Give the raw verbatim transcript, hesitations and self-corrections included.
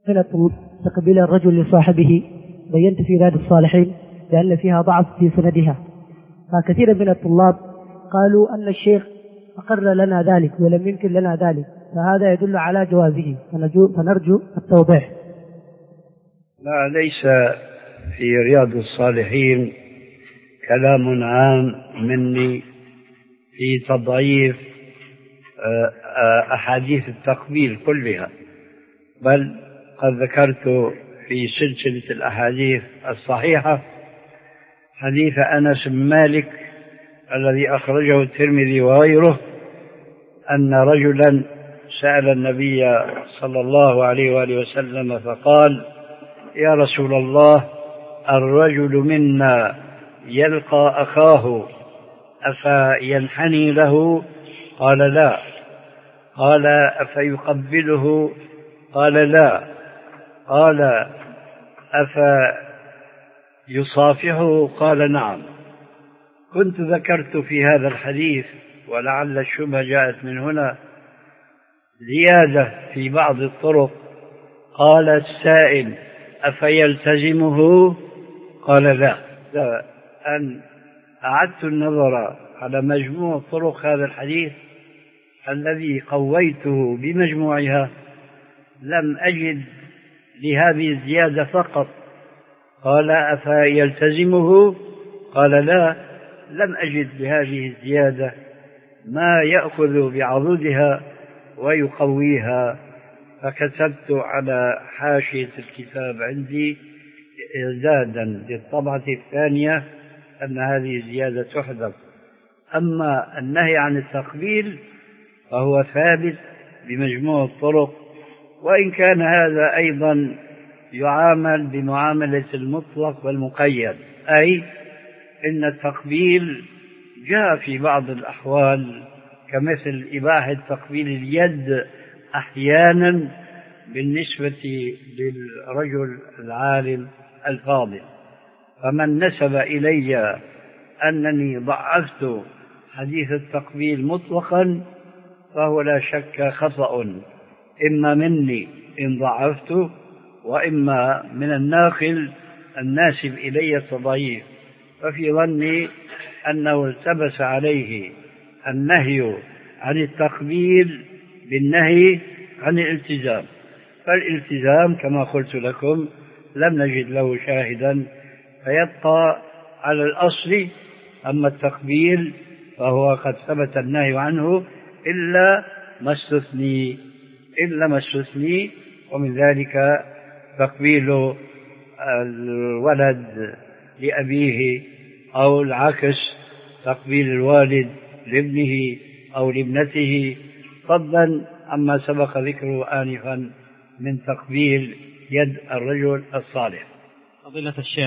تقبيل الرجل لصاحبه بينت في رياض الصالحين لأن فيها ضعف في سندها، فكثير من الطلاب قالوا أن الشيخ أقر لنا ذلك ولم يمكن لنا ذلك، فهذا يدل على جوازه، فنرجو التوضيح. لا، ليس في رياض الصالحين كلام عام مني في تضعيف أحاديث التقبيل كلها، بل قد ذكرت في سلسلة الأحاديث الصحيحة حديث أنس بن مالك الذي أخرجه الترمذي وغيره أن رجلا سأل النبي صلى الله عليه وآله وسلم فقال: يا رسول الله، الرجل منا يلقى أخاه أفينحني له؟ قال: لا. قال: أفيقبله؟ قال: لا. قال: أفيصافحه؟ قال: نعم. كنت ذكرت في هذا الحديث، ولعل الشبهة جاءت من هنا، زيادة في بعض الطرق. قال السائل: أفيلتزمه؟ قال: لا. أن أعدت النظر على مجموع طرق هذا الحديث الذي قويته بمجموعها، لم أجد لهذه الزيادة فقط. قال: أفيلتزمه؟ قال: لا. لم أجد لهذه الزيادة ما يأخذ بعضدها ويقويها، فكتبت على حاشية الكتاب عندي إعدادا للطبعة الثانية أن هذه الزيادة تحذف. أما النهي عن التقبيل فهو ثابت بمجموع الطرق، وإن كان هذا أيضا يعامل بمعاملة المطلق والمقيد، أي إن التقبيل جاء في بعض الأحوال كمثل إباحة تقبيل اليد أحيانا بالنسبة للرجل العالم الفاضل. فمن نسب إلي أنني ضعفت حديث التقبيل مطلقا فهو لا شك خطأ، إما مني إن ضعفته، وإما من الناقل الناسب إلي التضعيف. ففي ظني أنه التبس عليه النهي عن التقبيل بالنهي عن الالتزام، فالالتزام كما قلت لكم لم نجد له شاهدا، فيبقى على الأصل. أما التقبيل فهو قد ثبت النهي عنه إلا ما استثني إلا ما استثني ومن ذلك تقبيل الولد لأبيه، أو العكس تقبيل الوالد لابنه أو لابنته، فضلا عما سبق ذكره آنفا من تقبيل يد الرجل الصالح. فضيلة الشيخ